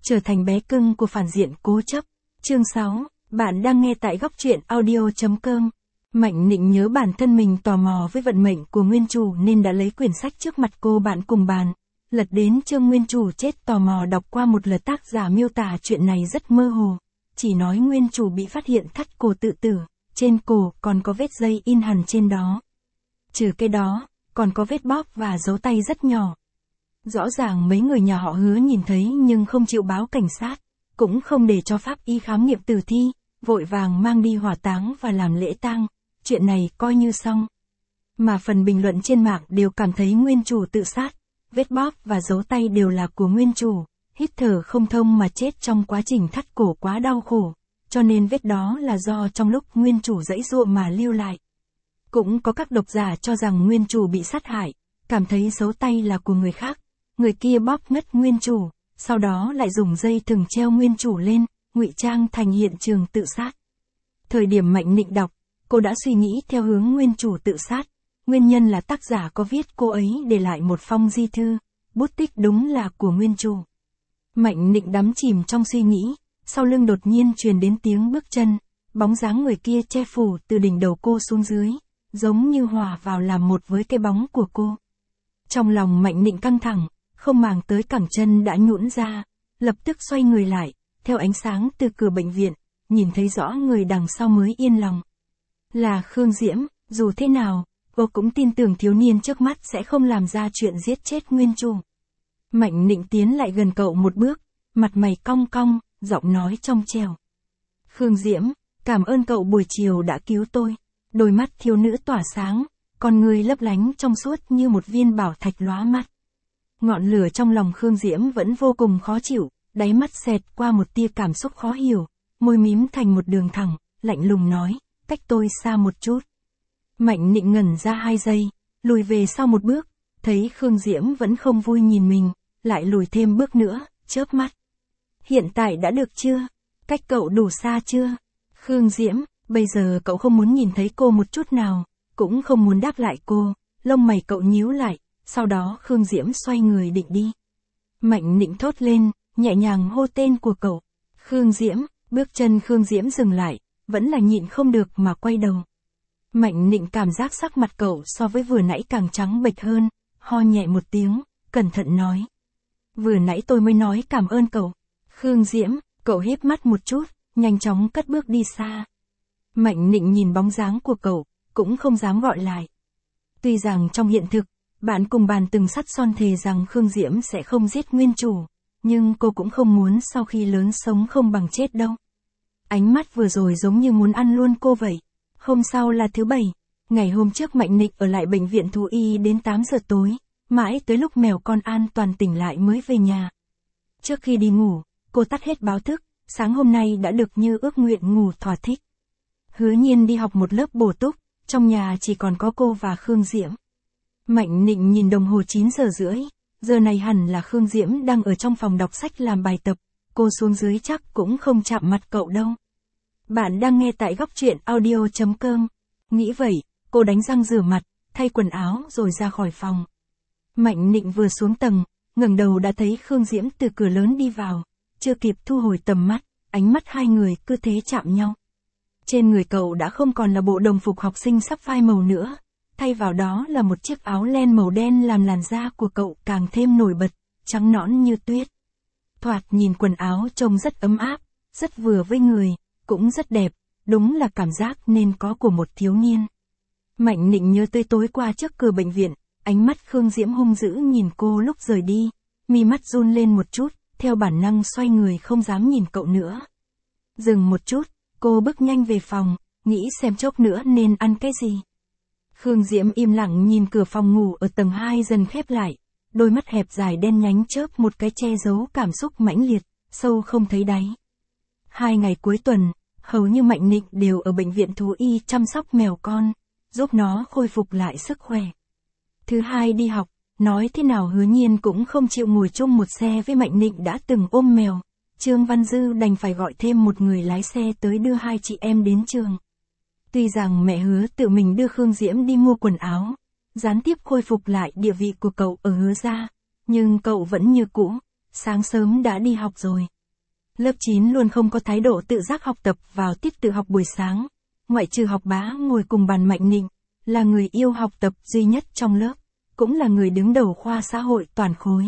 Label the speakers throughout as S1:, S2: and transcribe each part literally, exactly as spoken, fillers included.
S1: trở thành bé cưng của phản diện cố chấp. Chương sáu, bạn đang nghe tại góc truyện audio chấm com. Mạnh Nịnh nhớ bản thân mình tò mò với vận mệnh của nguyên chủ nên đã lấy quyển sách trước mặt cô bạn cùng bàn. Lật đến chương nguyên chủ chết, tò mò đọc qua một lượt, tác giả miêu tả chuyện này rất mơ hồ. Chỉ nói nguyên chủ bị phát hiện thắt cổ tự tử, trên cổ còn có vết dây in hằn trên đó. Trừ cái đó, còn có vết bóp và dấu tay rất nhỏ. Rõ ràng mấy người nhà họ Hứa nhìn thấy nhưng không chịu báo cảnh sát, cũng không để cho pháp y khám nghiệm tử thi, vội vàng mang đi hỏa táng và làm lễ tang. Chuyện này coi như xong. Mà phần bình luận trên mạng đều cảm thấy nguyên chủ tự sát, vết bóp và dấu tay đều là của nguyên chủ, hít thở không thông mà chết trong quá trình thắt cổ quá đau khổ, cho nên vết đó là do trong lúc nguyên chủ giãy giụa mà lưu lại. Cũng có các độc giả cho rằng nguyên chủ bị sát hại, cảm thấy dấu tay là của người khác, người kia bóp ngất nguyên chủ, sau đó lại dùng dây thừng treo nguyên chủ lên, ngụy trang thành hiện trường tự sát. Thời điểm Mạnh Nịnh đọc, cô đã suy nghĩ theo hướng nguyên chủ tự sát, nguyên nhân là tác giả có viết cô ấy để lại một phong di thư, bút tích đúng là của nguyên chủ. Mạnh Nịnh đắm chìm trong suy nghĩ, sau lưng đột nhiên truyền đến tiếng bước chân, bóng dáng người kia che phủ từ đỉnh đầu cô xuống dưới, giống như hòa vào làm một với cái bóng của cô. Trong lòng Mạnh Nịnh căng thẳng, không màng tới cẳng chân đã nhũn ra, lập tức xoay người lại, theo ánh sáng từ cửa bệnh viện, nhìn thấy rõ người đằng sau mới yên lòng. Là Khương Diễm, dù thế nào, cô cũng tin tưởng thiếu niên trước mắt sẽ không làm ra chuyện giết chết nguyên chủ. Mạnh Nịnh tiến lại gần cậu một bước, mặt mày cong cong, giọng nói trong trẻo. Khương Diễm, cảm ơn cậu buổi chiều đã cứu tôi. Đôi mắt thiếu nữ tỏa sáng, con người lấp lánh trong suốt như một viên bảo thạch lóa mắt. Ngọn lửa trong lòng Khương Diễm vẫn vô cùng khó chịu, đáy mắt xẹt qua một tia cảm xúc khó hiểu, môi mím thành một đường thẳng, lạnh lùng nói, cách tôi xa một chút. Mạnh Nịnh ngẩn ra hai giây, lùi về sau một bước, thấy Khương Diễm vẫn không vui nhìn mình, lại lùi thêm bước nữa, chớp mắt. Hiện tại đã được chưa? Cách cậu đủ xa chưa? Khương Diễm, bây giờ cậu không muốn nhìn thấy cô một chút nào, cũng không muốn đáp lại cô, lông mày cậu nhíu lại, sau đó Khương Diễm xoay người định đi. Mạnh Nịnh thốt lên, nhẹ nhàng hô tên của cậu. Khương Diễm, bước chân Khương Diễm dừng lại, vẫn là nhịn không được mà quay đầu. Mạnh Nịnh cảm giác sắc mặt cậu so với vừa nãy càng trắng bệch hơn, ho nhẹ một tiếng, cẩn thận nói. Vừa nãy tôi mới nói cảm ơn cậu. Khương Diễm, cậu híp mắt một chút, nhanh chóng cất bước đi xa. Mạnh Nịnh nhìn bóng dáng của cậu, cũng không dám gọi lại. Tuy rằng trong hiện thực, bạn cùng bàn từng sắt son thề rằng Khương Diễm sẽ không giết nguyên chủ, nhưng cô cũng không muốn sau khi lớn sống không bằng chết đâu. Ánh mắt vừa rồi giống như muốn ăn luôn cô vậy. Hôm sau là thứ bảy, ngày hôm trước Mạnh Nịnh ở lại bệnh viện thú y đến tám giờ tối, mãi tới lúc mèo con an toàn tỉnh lại mới về nhà. Trước khi đi ngủ, cô tắt hết báo thức, sáng hôm nay đã được như ước nguyện ngủ thỏa thích. Hứa Nhiên đi học một lớp bổ túc, trong nhà chỉ còn có cô và Khương Diễm. Mạnh Nịnh nhìn đồng hồ chín giờ rưỡi, giờ này hẳn là Khương Diễm đang ở trong phòng đọc sách làm bài tập, cô xuống dưới chắc cũng không chạm mặt cậu đâu. Bạn đang nghe tại góc truyện audio chấm com. Nghĩ vậy, cô đánh răng rửa mặt, thay quần áo rồi ra khỏi phòng. Mạnh Nịnh vừa xuống tầng, ngẩng đầu đã thấy Khương Diễm từ cửa lớn đi vào, chưa kịp thu hồi tầm mắt, ánh mắt hai người cứ thế chạm nhau. Trên người cậu đã không còn là bộ đồng phục học sinh sắp phai màu nữa, thay vào đó là một chiếc áo len màu đen làm làn da của cậu càng thêm nổi bật, trắng nõn như tuyết. Thoạt nhìn quần áo trông rất ấm áp, rất vừa với người, cũng rất đẹp, đúng là cảm giác nên có của một thiếu niên. Mạnh Nịnh nhớ tới tối qua trước cửa bệnh viện, ánh mắt Khương Diễm hung dữ nhìn cô lúc rời đi, mi mắt run lên một chút, theo bản năng xoay người không dám nhìn cậu nữa. Dừng một chút, cô bước nhanh về phòng, nghĩ xem chốc nữa nên ăn cái gì. Khương Diễm im lặng nhìn cửa phòng ngủ ở tầng hai dần khép lại, đôi mắt hẹp dài đen nhánh chớp một cái che giấu cảm xúc mãnh liệt, sâu không thấy đáy. Hai ngày cuối tuần, hầu như Mạnh Nịnh đều ở bệnh viện thú y chăm sóc mèo con, giúp nó khôi phục lại sức khỏe. Thứ hai đi học, nói thế nào Hứa Nhiên cũng không chịu ngồi chung một xe với Mạnh Nịnh đã từng ôm mèo, Trương Văn Dư đành phải gọi thêm một người lái xe tới đưa hai chị em đến trường. Tuy rằng mẹ Hứa tự mình đưa Khương Diễm đi mua quần áo, gián tiếp khôi phục lại địa vị của cậu ở Hứa gia, nhưng cậu vẫn như cũ, sáng sớm đã đi học rồi. Lớp chín luôn không có thái độ tự giác học tập vào tiết tự học buổi sáng, ngoại trừ học bá ngồi cùng bàn Mạnh Nịnh, là người yêu học tập duy nhất trong lớp, cũng là người đứng đầu khoa xã hội toàn khối.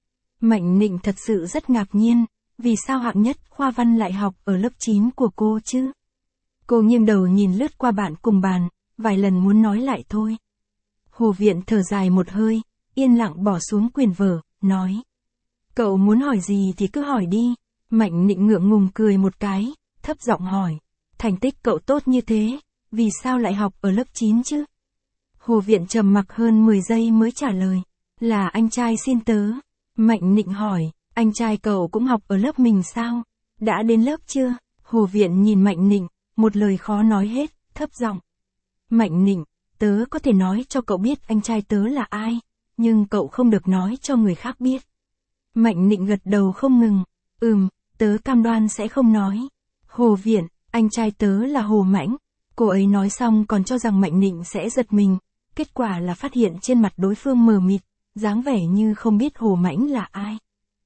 S1: Mạnh Nịnh thật sự rất ngạc nhiên, vì sao hạng nhất khoa văn lại học ở lớp chín của cô chứ? Cô nghiêng đầu nhìn lướt qua bạn cùng bàn, vài lần muốn nói lại thôi. Hồ Viện thở dài một hơi, yên lặng bỏ xuống quyển vở, nói. Cậu muốn hỏi gì thì cứ hỏi đi. Mạnh Nịnh ngượng ngùng cười một cái, thấp giọng hỏi. Thành tích cậu tốt như thế, vì sao lại học ở lớp chín chứ? Hồ Viện trầm mặc hơn mười giây mới trả lời. Là anh trai xin tớ. Mạnh Nịnh hỏi, anh trai cậu cũng học ở lớp mình sao? Đã đến lớp chưa? Hồ Viện nhìn Mạnh Nịnh, một lời khó nói hết, thấp giọng. Mạnh Nịnh, tớ có thể nói cho cậu biết anh trai tớ là ai, nhưng cậu không được nói cho người khác biết. Mạnh Nịnh gật đầu không ngừng. Ừm, tớ cam đoan sẽ không nói. Hồ Viện, anh trai tớ là Hồ Mãnh. Cô ấy nói xong còn cho rằng Mạnh Nịnh sẽ giật mình. Kết quả là phát hiện trên mặt đối phương mờ mịt, dáng vẻ như không biết Hồ Mãnh là ai.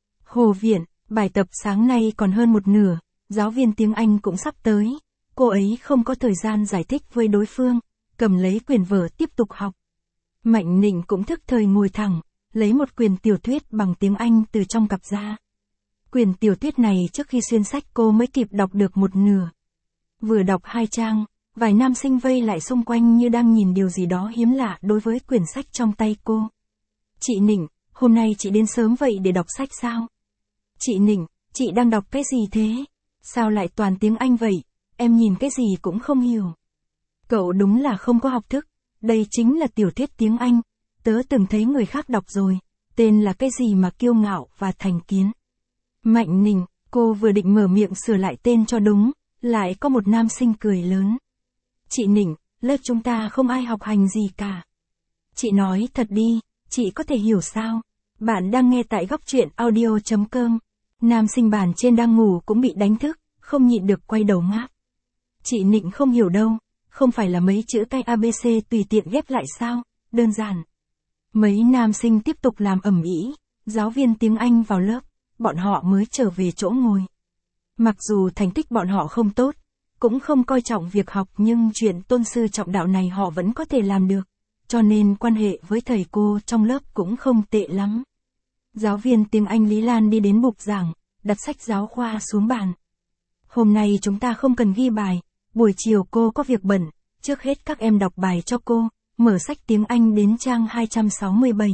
S1: Hồ Viện, bài tập sáng nay còn hơn một nửa, giáo viên tiếng Anh cũng sắp tới. Cô ấy không có thời gian giải thích với đối phương, cầm lấy quyển vở tiếp tục học. Mạnh Nịnh cũng thức thời ngồi thẳng, lấy một quyển tiểu thuyết bằng tiếng Anh từ trong cặp ra. Quyển tiểu thuyết này trước khi xuyên sách cô mới kịp đọc được một nửa. Vừa đọc hai trang, vài nam sinh vây lại xung quanh như đang nhìn điều gì đó hiếm lạ đối với quyển sách trong tay cô. Chị Nịnh, hôm nay chị đến sớm vậy để đọc sách sao? Chị Nịnh, chị đang đọc cái gì thế? Sao lại toàn tiếng Anh vậy? Em nhìn cái gì cũng không hiểu. Cậu đúng là không có học thức, đây chính là tiểu thuyết tiếng Anh, tớ từng thấy người khác đọc rồi, tên là cái gì mà kiêu ngạo và thành kiến. Mạnh Nịnh, cô vừa định mở miệng sửa lại tên cho đúng, lại có một nam sinh cười lớn. Chị Nịnh, lớp chúng ta không ai học hành gì cả. Chị nói thật đi, chị có thể hiểu sao? Bạn đang nghe tại góc truyện audio chấm com. Nam sinh bàn trên đang ngủ cũng bị đánh thức, không nhịn được quay đầu ngáp. Chị Nịnh không hiểu đâu, không phải là mấy chữ cái a bê xê tùy tiện ghép lại sao, đơn giản. Mấy nam sinh tiếp tục làm ầm ĩ, giáo viên tiếng Anh vào lớp, bọn họ mới trở về chỗ ngồi. Mặc dù thành tích bọn họ không tốt, cũng không coi trọng việc học nhưng chuyện tôn sư trọng đạo này họ vẫn có thể làm được, cho nên quan hệ với thầy cô trong lớp cũng không tệ lắm. Giáo viên tiếng Anh Lý Lan đi đến bục giảng, đặt sách giáo khoa xuống bàn. Hôm nay chúng ta không cần ghi bài, buổi chiều cô có việc bận, trước hết các em đọc bài cho cô, mở sách tiếng Anh đến trang hai trăm sáu mươi bảy.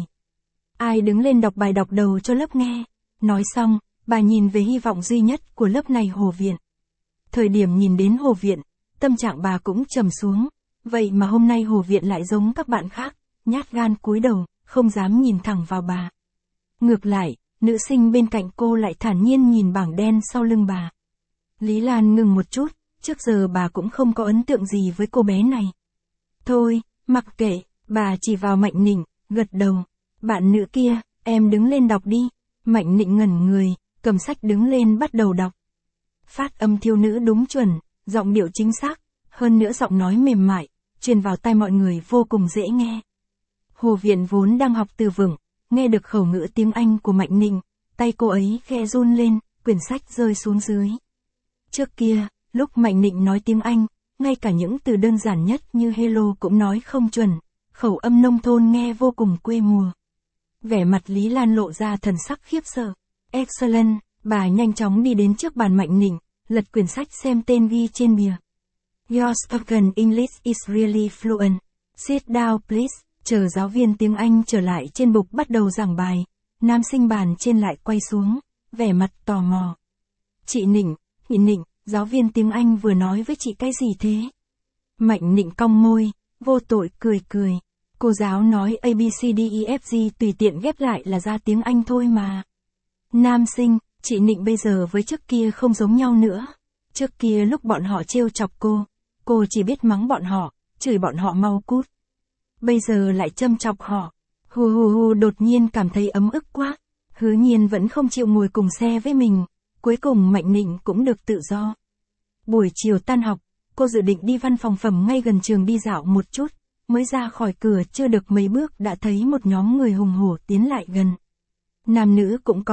S1: Ai đứng lên đọc bài đọc đầu cho lớp nghe. Nói xong, bà nhìn về hy vọng duy nhất của lớp này Hồ Viện. Thời điểm nhìn đến Hồ Viện, tâm trạng bà cũng trầm xuống, vậy mà hôm nay Hồ Viện lại giống các bạn khác, nhát gan cúi đầu, không dám nhìn thẳng vào bà. Ngược lại, nữ sinh bên cạnh cô lại thản nhiên nhìn bảng đen sau lưng bà. Lý Lan ngừng một chút, trước giờ bà cũng không có ấn tượng gì với cô bé này. Thôi, mặc kệ, bà chỉ vào Mạnh Nịnh, gật đầu. Bạn nữ kia, em đứng lên đọc đi. Mạnh Nịnh ngẩn người, cầm sách đứng lên bắt đầu đọc. Phát âm thiếu nữ đúng chuẩn, giọng điệu chính xác, hơn nữa giọng nói mềm mại, truyền vào tai mọi người vô cùng dễ nghe. Hồ Viện vốn đang học từ vựng, nghe được khẩu ngữ tiếng Anh của Mạnh Nịnh, tay cô ấy khẽ run lên, quyển sách rơi xuống dưới. Trước kia, lúc Mạnh Nịnh nói tiếng Anh, ngay cả những từ đơn giản nhất như hello cũng nói không chuẩn, khẩu âm nông thôn nghe vô cùng quê mùa. Vẻ mặt Lý Lan lộ ra thần sắc khiếp sợ. Excellent, bà nhanh chóng đi đến trước bàn Mạnh Nịnh, lật quyển sách xem tên ghi trên bìa. Your spoken English is really fluent. Sit down please. Chờ giáo viên tiếng Anh trở lại trên bục bắt đầu giảng bài, nam sinh bàn trên lại quay xuống, vẻ mặt tò mò. Chị Nịnh, chị Nịnh, giáo viên tiếng Anh vừa nói với chị cái gì thế? Mạnh Nịnh cong môi, vô tội cười cười. Cô giáo nói A B C D E F G tùy tiện ghép lại là ra tiếng Anh thôi mà. Nam sinh, chị Nịnh bây giờ với trước kia không giống nhau nữa. Trước kia lúc bọn họ trêu chọc cô, cô chỉ biết mắng bọn họ, chửi bọn họ mau cút. Bây giờ lại châm chọc họ. Hù hù hù đột nhiên cảm thấy ấm ức quá. Hứa Nhiên vẫn không chịu ngồi cùng xe với mình. Cuối cùng Mạnh Nịnh cũng được tự do. Buổi chiều tan học, cô dự định đi văn phòng phẩm ngay gần trường đi dạo một chút. Mới ra khỏi cửa chưa được mấy bước đã thấy một nhóm người hùng hổ tiến lại gần. Nam nữ cũng có,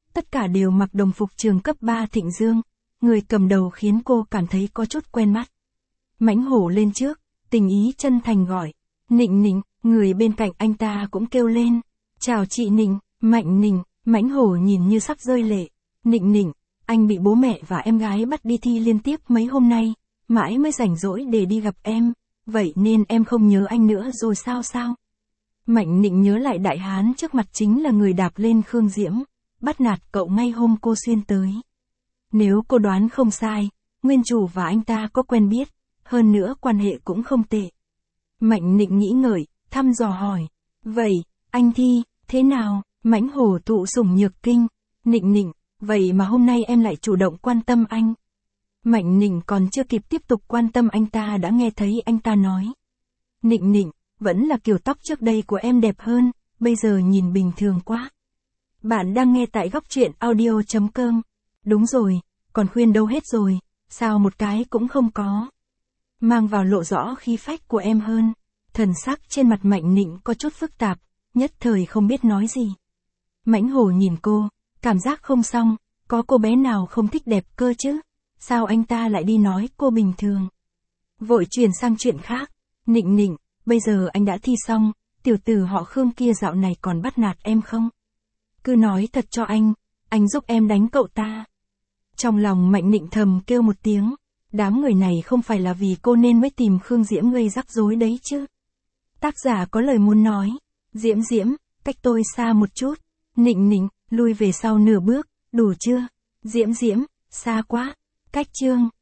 S1: tất cả đều mặc đồng phục trường cấp ba Thịnh Dương, người cầm đầu khiến cô cảm thấy có chút quen mắt. Mãnh Hổ lên trước, tình ý chân thành gọi, Nịnh Nịnh, người bên cạnh anh ta cũng kêu lên, chào chị Nịnh, Mạnh Nịnh. Mãnh Hổ nhìn như sắp rơi lệ, Nịnh Nịnh, anh bị bố mẹ và em gái bắt đi thi liên tiếp mấy hôm nay, mãi mới rảnh rỗi để đi gặp em, vậy nên em không nhớ anh nữa rồi sao sao? Mạnh Nịnh nhớ lại đại hán trước mặt chính là người đạp lên Khương Diễm, bắt nạt cậu ngay hôm cô xuyên tới. Nếu cô đoán không sai, nguyên chủ và anh ta có quen biết, hơn nữa quan hệ cũng không tệ. Mạnh Nịnh nghĩ ngợi, thăm dò hỏi, vậy, anh Thi, thế nào? Mãnh Hổ thụ sủng nhược kinh, Nịnh Nịnh, vậy mà hôm nay em lại chủ động quan tâm anh. Mạnh Nịnh còn chưa kịp tiếp tục quan tâm anh ta đã nghe thấy anh ta nói. Nịnh Nịnh, vẫn là kiểu tóc trước đây của em đẹp hơn, bây giờ nhìn bình thường quá. Bạn đang nghe tại góc truyện audio chấm com. Đúng rồi, còn khuyên đâu hết rồi, sao một cái cũng không có. Mang vào lộ rõ khí phách của em hơn. Thần sắc trên mặt Mạnh Nịnh có chút phức tạp, nhất thời không biết nói gì. Mãnh Hổ nhìn cô, cảm giác không xong, có cô bé nào không thích đẹp cơ chứ? Sao anh ta lại đi nói cô bình thường? Vội chuyển sang chuyện khác, Nịnh Nịnh, bây giờ anh đã thi xong, tiểu tử họ Khương kia dạo này còn bắt nạt em không? Cứ nói thật cho anh, anh giúp em đánh cậu ta. Trong lòng Mạnh Nịnh thầm kêu một tiếng, đám người này không phải là vì cô nên mới tìm Khương Diễm gây rắc rối đấy chứ. Tác giả có lời muốn nói, Diễm Diễm, cách tôi xa một chút, Nịnh Nịnh, lui về sau nửa bước, đủ chưa? Diễm Diễm, xa quá, cách chương.